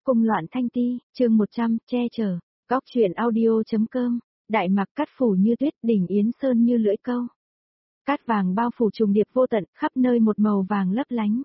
Cung loạn thanh ti, chương 100, che chở. Góc truyện audio.com. Đại mạc cát phủ như tuyết, đỉnh Yến Sơn như lưỡi câu. Cát vàng bao phủ trùng điệp vô tận, khắp nơi một màu vàng lấp lánh.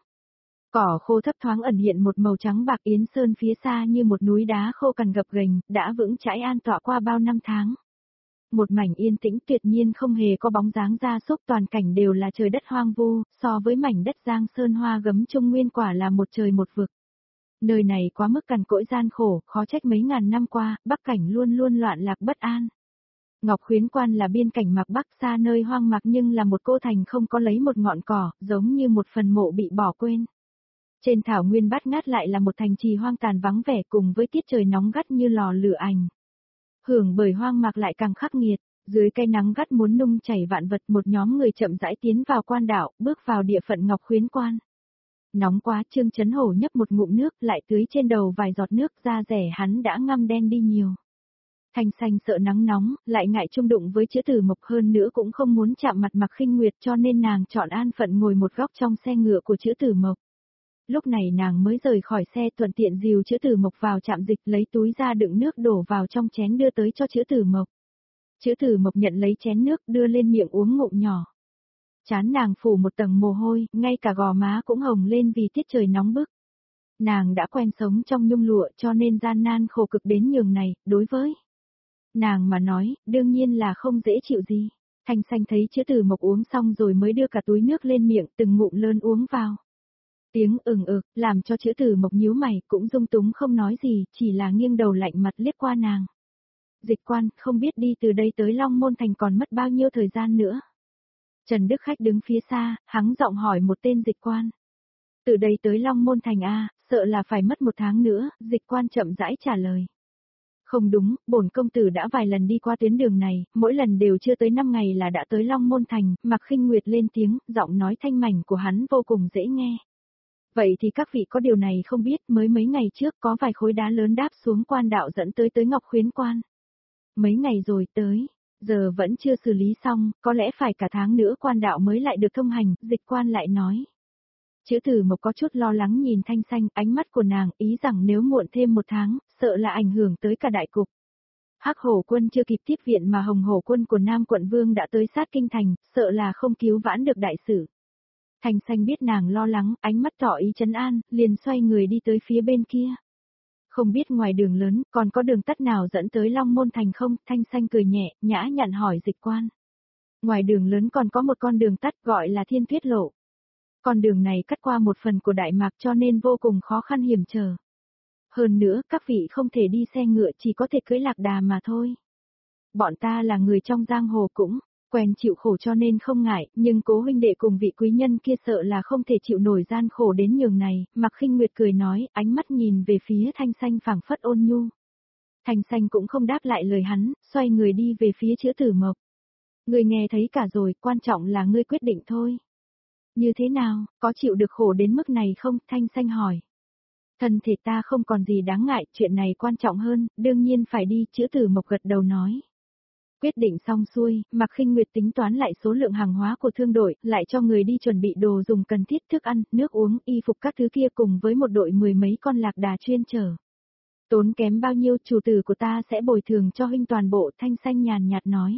Cỏ khô thấp thoáng ẩn hiện một màu trắng bạc, Yến Sơn phía xa như một núi đá khô cằn gập ghềnh, đã vững chãi an tọa qua bao năm tháng. Một mảnh yên tĩnh tuyệt nhiên, không hề có bóng dáng gia súc, toàn cảnh đều là trời đất hoang vu, so với mảnh đất Giang Sơn hoa gấm Trung Nguyên quả là một trời một vực. Nơi này quá mức cằn cỗi gian khổ, khó trách mấy ngàn năm qua, Bắc cảnh luôn luôn loạn lạc bất an. Ngọc Khuyến Quan là biên cảnh mạc Bắc xa nơi hoang mạc, nhưng là một cô thành không có lấy một ngọn cỏ, giống như một phần mộ bị bỏ quên. Trên thảo nguyên bát ngát lại là một thành trì hoang tàn vắng vẻ, cùng với tiết trời nóng gắt như lò lửa ảnh. Hưởng bởi hoang mạc lại càng khắc nghiệt, dưới cây nắng gắt muốn nung chảy vạn vật, một nhóm người chậm rãi tiến vào quan đảo, bước vào địa phận Ngọc Khuyến Quan. Nóng quá, Trương Chấn Hổ nhấp một ngụm nước, lại tưới trên đầu vài giọt nước, da rẻ hắn đã ngăm đen đi nhiều. Thanh Xanh sợ nắng nóng, lại ngại chung đụng với Chữ Tử Mộc, hơn nữa cũng không muốn chạm mặt Mạc Khinh Nguyệt, cho nên nàng chọn an phận ngồi một góc trong xe ngựa của Chữ Tử Mộc. Lúc này nàng mới rời khỏi xe, thuận tiện dìu Chữ Tử Mộc vào trạm dịch, lấy túi ra đựng nước đổ vào trong chén đưa tới cho Chữ Tử Mộc. Chữ Tử Mộc nhận lấy chén nước, đưa lên miệng uống ngụm nhỏ. Trán nàng phủ một tầng mồ hôi, ngay cả gò má cũng hồng lên vì tiết trời nóng bức. Nàng đã quen sống trong nhung lụa, cho nên gian nan khổ cực đến nhường này, đối với nàng mà nói, đương nhiên là không dễ chịu gì. Thanh Xanh thấy Chữ Tử Mộc uống xong rồi mới đưa cả túi nước lên miệng, từng ngụm lớn uống vào. Tiếng ực, làm cho Chữ Tử Mộc nhíu mày, cũng dung túng không nói gì, chỉ là nghiêng đầu lạnh mặt liếc qua nàng. Dịch quan, không biết đi từ đây tới Long Môn Thành còn mất bao nhiêu thời gian nữa? Trần Đức Khách đứng phía xa, hắng giọng hỏi một tên dịch quan. Từ đây tới Long Môn Thành a, sợ là phải mất 1 tháng nữa, dịch quan chậm rãi trả lời. Không đúng, bổn công tử đã vài lần đi qua tuyến đường này, mỗi lần đều chưa tới 5 ngày là đã tới Long Môn Thành. Mạc Khinh Nguyệt lên tiếng, giọng nói thanh mảnh của hắn vô cùng dễ nghe. Vậy thì các vị có điều này không biết, mới mấy ngày trước có vài khối đá lớn đáp xuống quan đạo dẫn tới Ngọc Khuyến Quan. Mấy ngày rồi tới, giờ vẫn chưa xử lý xong, có lẽ phải cả tháng nữa quan đạo mới lại được thông hành, dịch quan lại nói. Chữ Tử Mộc có chút lo lắng nhìn Thanh Xanh, ánh mắt của nàng ý rằng nếu muộn thêm 1 tháng, sợ là ảnh hưởng tới cả đại cục. Hắc Hổ quân chưa kịp tiếp viện mà Hồng Hổ quân của Nam Quận Vương đã tới sát kinh thành, sợ là không cứu vãn được đại sự. Thanh Xanh biết nàng lo lắng, ánh mắt tỏ ý trấn an, liền xoay người đi tới phía bên kia. Không biết ngoài đường lớn, còn có đường tắt nào dẫn tới Long Môn Thành không? Thanh Xanh cười nhẹ, nhã nhặn hỏi dịch quan. Ngoài đường lớn còn có một con đường tắt gọi là Thiên Tuyết Lộ. Con đường này cắt qua một phần của Đại Mạc cho nên vô cùng khó khăn hiểm trở. Hơn nữa, các vị không thể đi xe ngựa, chỉ có thể cưỡi lạc đà mà thôi. Bọn ta là người trong giang hồ cũng quen chịu khổ cho nên không ngại, nhưng Cố huynh đệ cùng vị quý nhân kia sợ là không thể chịu nổi gian khổ đến nhường này. Mạc Khinh Nguyệt cười nói, ánh mắt nhìn về phía Thanh Xanh phảng phất ôn nhu. Thanh Xanh cũng không đáp lại lời hắn, xoay người đi về phía Chữ Tử Mộc. Ngươi nghe thấy cả rồi, quan trọng là ngươi quyết định thôi. Như thế nào, có chịu được khổ đến mức này không? Thanh Xanh hỏi. Thân thể ta không còn gì đáng ngại, chuyện này quan trọng hơn, đương nhiên phải đi, Chữ Tử Mộc gật đầu nói. Quyết định xong xuôi, Mạc Khinh Nguyệt tính toán lại số lượng hàng hóa của thương đội, lại cho người đi chuẩn bị đồ dùng cần thiết, thức ăn, nước uống, y phục các thứ kia cùng với một đội 10 mấy con lạc đà chuyên chở. Tốn kém bao nhiêu, chủ tử của ta sẽ bồi thường cho huynh toàn bộ, Thanh Xanh nhàn nhạt nói.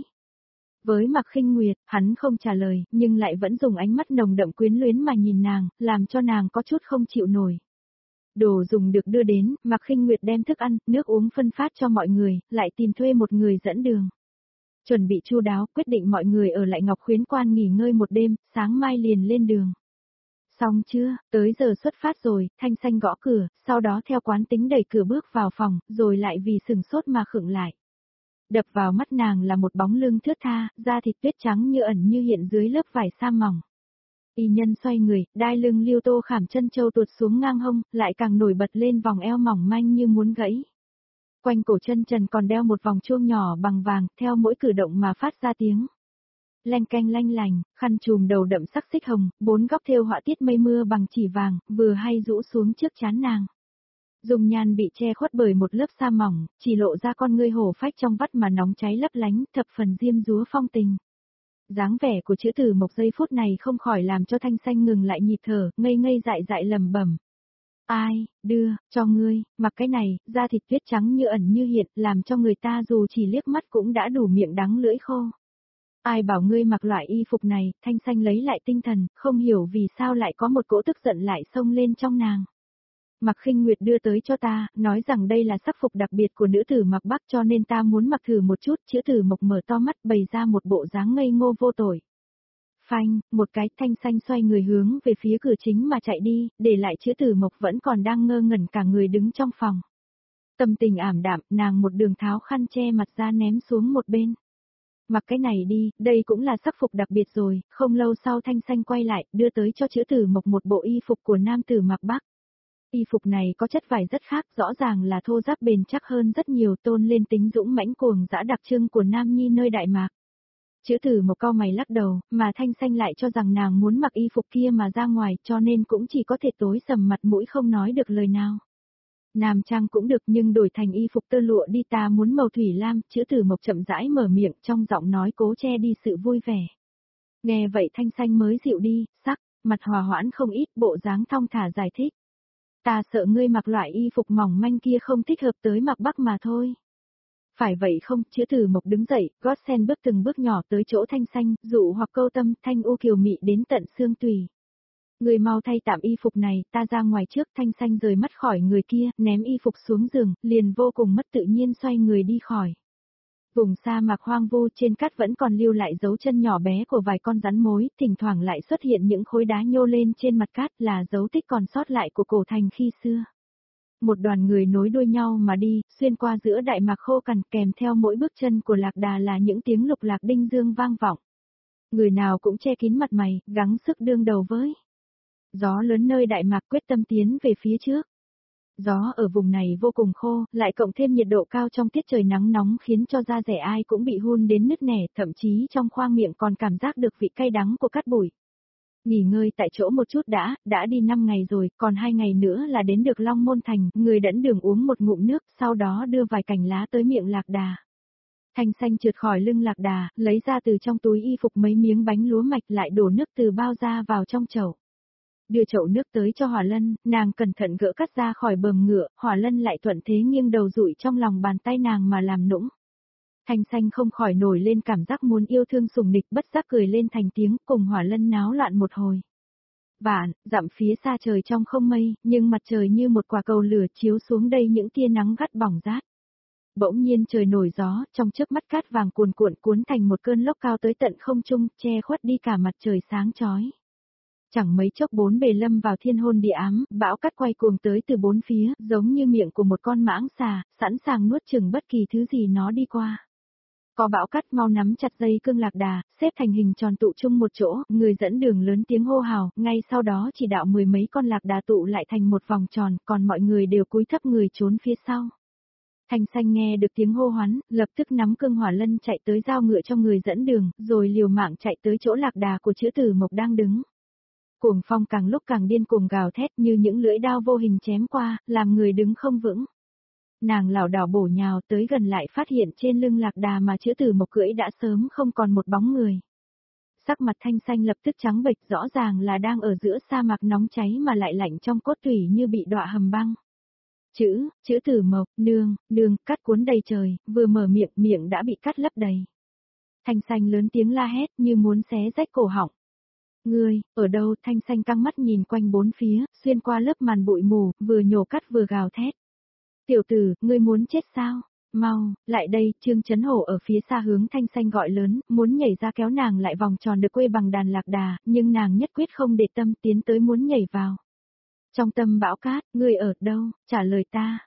Với Mạc Khinh Nguyệt, hắn không trả lời, nhưng lại vẫn dùng ánh mắt nồng đậm quyến luyến mà nhìn nàng, làm cho nàng có chút không chịu nổi. Đồ dùng được đưa đến, Mạc Khinh Nguyệt đem thức ăn, nước uống phân phát cho mọi người, lại tìm thuê một người dẫn đường. Chuẩn bị chu đáo, quyết định mọi người ở lại Ngọc Khuyến Quan nghỉ ngơi một đêm, sáng mai liền lên đường. Xong chưa, tới giờ xuất phát rồi, Thanh Xanh gõ cửa, sau đó theo quán tính đẩy cửa bước vào phòng, rồi lại vì sừng sốt mà khựng lại. Đập vào mắt nàng là một bóng lưng thướt tha, da thịt tuyết trắng như ẩn như hiện dưới lớp vải sa mỏng. Y nhân xoay người, đai lưng liêu tô khảm chân châu tuột xuống ngang hông, lại càng nổi bật lên vòng eo mỏng manh như muốn gãy. Quanh cổ chân trần còn đeo một vòng chuông nhỏ bằng vàng, theo mỗi cử động mà phát ra tiếng lanh canh lanh lành, khăn trùm đầu đậm sắc xích hồng, 4 góc thêu họa tiết mây mưa bằng chỉ vàng, vừa hay rũ xuống trước trán nàng. Dung nhan bị che khuất bởi một lớp sa mỏng, chỉ lộ ra con ngươi hổ phách trong vắt mà nóng cháy lấp lánh, thập phần diêm dúa phong tình. Dáng vẻ của Chữ Tử Mộc giây phút này không khỏi làm cho Thanh Xanh ngừng lại nhịp thở, ngây ngây dại dại lẩm bẩm. Ai, đưa, cho ngươi, mặc cái này, da thịt tuyết trắng như ẩn như hiện, làm cho người ta dù chỉ liếc mắt cũng đã đủ miệng đắng lưỡi khô. Ai bảo ngươi mặc loại y phục này, Thanh Xanh lấy lại tinh thần, không hiểu vì sao lại có một cỗ tức giận lại xông lên trong nàng. Mạc Khinh Nguyệt đưa tới cho ta, nói rằng đây là sắc phục đặc biệt của nữ tử Mạc Bắc cho nên ta muốn mặc thử một chút, Chữ Tử Mộc mở to mắt bày ra một bộ dáng ngây ngô vô tội. Phanh, một cái Thanh Xanh xoay người hướng về phía cửa chính mà chạy đi, để lại Chữ Tử Mộc vẫn còn đang ngơ ngẩn cả người đứng trong phòng. Tâm tình ảm đạm, nàng một đường tháo khăn che mặt ra ném xuống một bên. Mặc cái này đi, đây cũng là sắc phục đặc biệt rồi, không lâu sau Thanh Xanh quay lại, đưa tới cho Chữ Tử Mộc một bộ y phục của nam tử Mạc Bắc. Y phục này có chất vải rất khác, rõ ràng là thô ráp bền chắc hơn rất nhiều, tôn lên tính dũng mãnh cuồng dã đặc trưng của nam nhi nơi Đại Mạc. Chữ Tử Mộc cau mày lắc đầu, mà Thanh Xanh lại cho rằng nàng muốn mặc y phục kia mà ra ngoài, cho nên cũng chỉ có thể tối sầm mặt mũi không nói được lời nào. Nam trang cũng được nhưng đổi thành y phục tơ lụa đi, ta muốn màu thủy lam. Chữ Tử Mộc chậm rãi mở miệng, trong giọng nói cố che đi sự vui vẻ. Nghe vậy Thanh Xanh mới dịu đi, sắc mặt hòa hoãn không ít, bộ dáng thong thả giải thích. Ta sợ ngươi mặc loại y phục mỏng manh kia không thích hợp tới Mạc Bắc mà thôi. Phải vậy không? Chữ Tử Mộc đứng dậy, gót sen bước từng bước nhỏ tới chỗ Thanh Xanh, dụ hoặc câu tâm, thanh u kiều mị đến tận xương tùy. Người mau thay tạm y phục này, ta ra ngoài trước. Thanh Xanh rời mắt khỏi người kia, ném y phục xuống giường, liền vô cùng mất tự nhiên xoay người đi khỏi. Vùng sa mạc hoang vu trên cát vẫn còn lưu lại dấu chân nhỏ bé của vài con rắn mối, thỉnh thoảng lại xuất hiện những khối đá nhô lên trên mặt cát là dấu tích còn sót lại của cổ thành khi xưa. Một đoàn người nối đuôi nhau mà đi, xuyên qua giữa đại mạc khô cằn, kèm theo mỗi bước chân của lạc đà là những tiếng lục lạc đinh dương vang vọng. Người nào cũng che kín mặt mày, gắng sức đương đầu với gió lớn nơi đại mạc, quyết tâm tiến về phía trước. Gió ở vùng này vô cùng khô, lại cộng thêm nhiệt độ cao trong tiết trời nắng nóng khiến cho da rẻ ai cũng bị hun đến nứt nẻ, thậm chí trong khoang miệng còn cảm giác được vị cay đắng của cát bụi. Nghỉ ngơi tại chỗ một chút đã đi 5 ngày rồi, còn 2 ngày nữa là đến được Long Môn Thành, người dẫn đường uống một ngụm nước, sau đó đưa vài cành lá tới miệng lạc đà. Thanh Xanh trượt khỏi lưng lạc đà, lấy ra từ trong túi y phục mấy miếng bánh lúa mạch, lại đổ nước từ bao ra vào trong chậu. Đưa chậu nước tới cho Hỏa Lân, nàng cẩn thận gỡ cát ra khỏi bờm ngựa, Hỏa Lân lại thuận thế nghiêng đầu dụi trong lòng bàn tay nàng mà làm nũng. Thanh Xanh không khỏi nổi lên cảm giác muốn yêu thương sủng nịch, bất giác cười lên thành tiếng, cùng Hỏa Lân náo loạn một hồi. Vạn, dặm phía xa trời trong không mây, nhưng mặt trời như một quả cầu lửa chiếu xuống đây những tia nắng gắt bỏng rát. Bỗng nhiên trời nổi gió, trong chớp mắt cát vàng cuồn cuộn cuốn thành một cơn lốc cao tới tận không trung, che khuất đi cả mặt trời sáng chói. Chẳng mấy chốc bốn bề lâm vào thiên hôn địa ám, bão cát quay cuồng tới từ bốn phía, giống như miệng của một con mãng xà, sẵn sàng nuốt chửng bất kỳ thứ gì nó đi qua. Có bão cát mau nắm chặt dây cương lạc đà, xếp thành hình tròn tụ chung một chỗ, người dẫn đường lớn tiếng hô hào, ngay sau đó chỉ đạo mười mấy con lạc đà tụ lại thành một vòng tròn, còn mọi người đều cúi thấp người trốn phía sau. Thanh Xanh nghe được tiếng hô hoán, lập tức nắm cương Hỏa Lân chạy tới giao ngựa cho người dẫn đường, rồi liều mạng chạy tới chỗ lạc đà của Chữ Tử Mộc đang đứng. Cuồng phong càng lúc càng điên cuồng gào thét như những lưỡi đao vô hình chém qua, làm người đứng không vững. Nàng lảo đảo bổ nhào tới gần lại phát hiện trên lưng lạc đà mà Chữ Tử Mộc cưỡi đã sớm không còn một bóng người. Sắc mặt Thanh Xanh lập tức trắng bệch, rõ ràng là đang ở giữa sa mạc nóng cháy mà lại lạnh trong cốt tủy như bị đọa hầm băng. Chữ Tử Mộc, nương, cát cuốn đầy trời, vừa mở miệng đã bị cát lấp đầy. Thanh Xanh lớn tiếng la hét như muốn xé rách cổ họng. Ngươi, ở đâu? Thanh Xanh căng mắt nhìn quanh bốn phía, xuyên qua lớp màn bụi mù, vừa nhổ cát vừa gào thét. Tiểu tử, ngươi muốn chết sao? Mau, lại đây. Trương Chấn Hổ ở phía xa hướng Thanh Xanh gọi lớn, muốn nhảy ra kéo nàng lại vòng tròn được quây bằng đàn lạc đà, nhưng nàng nhất quyết không để tâm, tiến tới muốn nhảy vào. Trong tâm bão cát, ngươi ở đâu? Trả lời ta,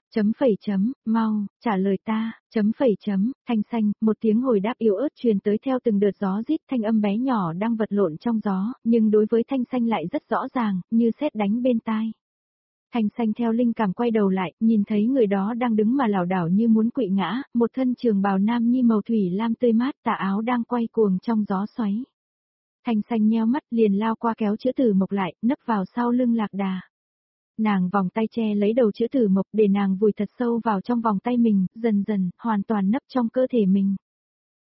mau, trả lời ta, Thanh Xanh, một tiếng hồi đáp yếu ớt truyền tới theo từng đợt gió rít, thanh âm bé nhỏ đang vật lộn trong gió, nhưng đối với Thanh Xanh lại rất rõ ràng, như sét đánh bên tai. Thanh Xanh theo linh cảm quay đầu lại, nhìn thấy người đó đang đứng mà lảo đảo như muốn quỵ ngã, một thân trường bào nam nhi màu thủy lam tươi mát, tà áo đang quay cuồng trong gió xoáy. Thanh Xanh nheo mắt liền lao qua kéo Chữ Tử Mộc lại, nấp vào sau lưng lạc đà. Nàng vòng tay che lấy đầu Chữ Tử Mộc để nàng vùi thật sâu vào trong vòng tay mình, dần dần, hoàn toàn nấp trong cơ thể mình.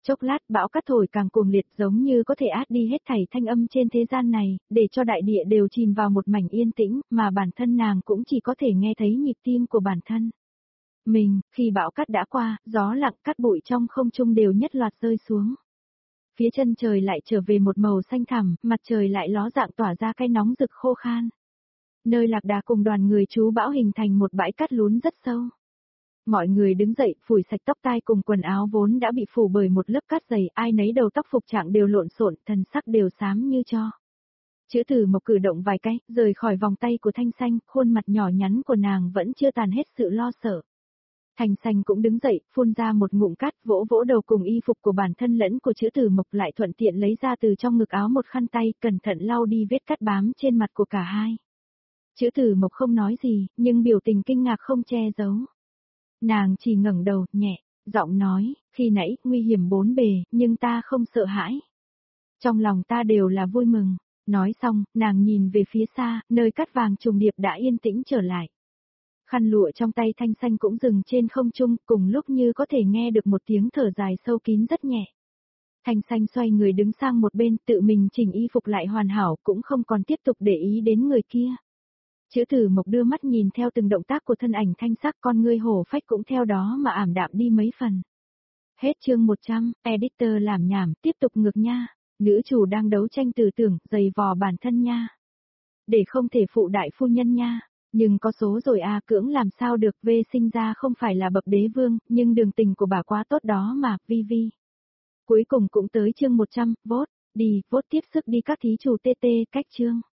Chốc lát bão cát thổi càng cuồng liệt giống như có thể át đi hết thảy thanh âm trên thế gian này, để cho đại địa đều chìm vào một mảnh yên tĩnh, mà bản thân nàng cũng chỉ có thể nghe thấy nhịp tim của bản thân. Khi bão cát đã qua, gió lặng cát bụi trong không trung đều nhất loạt rơi xuống. Phía chân trời lại trở về một màu xanh thẳm, mặt trời lại ló dạng tỏa ra cái nóng rực khô khan. Nơi Lạc Đà cùng đoàn người trú bão hình thành một bãi cát lún rất sâu. Mọi người đứng dậy, phủi sạch tóc tai cùng quần áo vốn đã bị phủ bởi một lớp cát dày, ai nấy đầu tóc phục trạng đều lộn xộn, thần sắc đều xám như tro. Chữ Tử Mộc cử động vài cái, rời khỏi vòng tay của Thanh Xanh, khuôn mặt nhỏ nhắn của nàng vẫn chưa tàn hết sự lo sợ. Thanh Xanh cũng đứng dậy, phun ra một ngụm cát, vỗ vỗ đầu cùng y phục của bản thân lẫn của Chữ Tử Mộc, lại thuận tiện lấy ra từ trong ngực áo một khăn tay, cẩn thận lau đi vết cát bám trên mặt của cả hai. Chữ Tử Mộc không nói gì, nhưng biểu tình kinh ngạc không che giấu. Nàng chỉ ngẩng đầu, nhẹ, giọng nói, khi nãy, nguy hiểm bốn bề, nhưng ta không sợ hãi. Trong lòng ta đều là vui mừng. Nói xong, nàng nhìn về phía xa, nơi cát vàng trùng điệp đã yên tĩnh trở lại. Khăn lụa trong tay Thanh Xanh cũng dừng trên không trung, cùng lúc như có thể nghe được một tiếng thở dài sâu kín rất nhẹ. Thanh Xanh xoay người đứng sang một bên, tự mình chỉnh y phục lại hoàn hảo, cũng không còn tiếp tục để ý đến người kia. Chữ Tử Mộc đưa mắt nhìn theo từng động tác của thân ảnh thanh sắc, con ngươi hổ phách cũng theo đó mà ảm đạm đi mấy phần. Hết chương 100, editor làm nhảm, tiếp tục ngược nha. Nữ chủ đang đấu tranh tư tưởng, giày vò bản thân nha. Để không thể phụ đại phu nhân nha. Nhưng có số rồi à, cưỡng làm sao được, V sinh ra không phải là bậc đế vương, nhưng đường tình của bà quá tốt đó mà, Vi. Cuối cùng cũng tới chương 100, vote, đi, vote tiếp sức đi các thí chủ TT, cách chương.